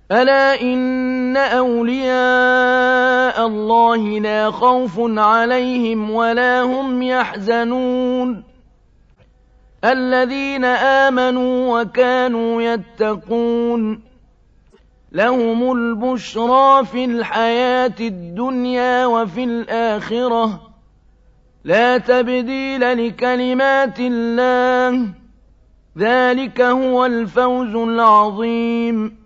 ألا إن أولياء الله لا خوف عليهم ولا هم يحزنون الذين آمنوا وكانوا يتقون لهم البشرى في الحياة الدنيا وفي الآخرة لا تبديل لكلمات الله ذلك هو الفوز العظيم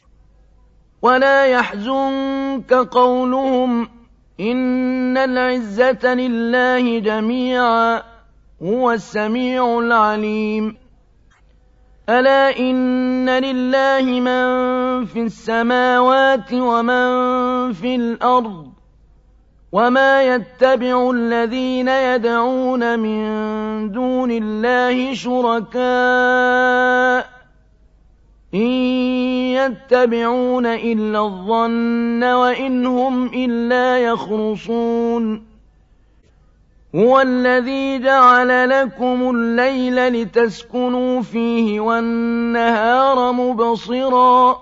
ولا يحزنك قولهم إن العزة لله جميعا هو السميع العليم ألا إن لله من في السماوات ومن في الأرض وما يتبع الذين يدعون من دون الله شركاء إن يتبعون إلا الظن وإن هم إلا يخرصون هو الذي جعل لكم الليل لتسكنوا فيه والنهار مبصرا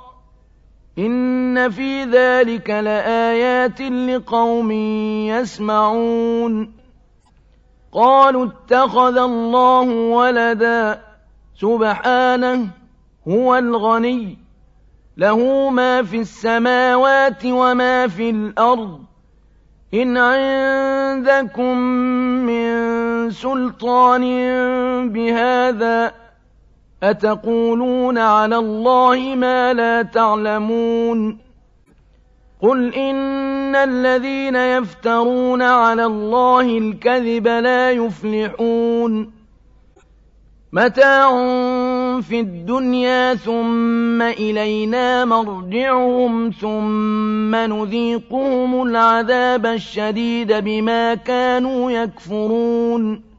إن في ذلك لآيات لقوم يسمعون قالوا اتخذ الله ولدا سبحانه هو الغني له ما في السماوات وما في الأرض إن عندكم من سلطان بهذا أتقولون على الله ما لا تعلمون قل إن الذين يفترون على الله الكذب لا يفلحون متاع في الدنيا ثم إلينا مرجعهم ثم نذيقهم العذاب الشديد بما كانوا يكفرون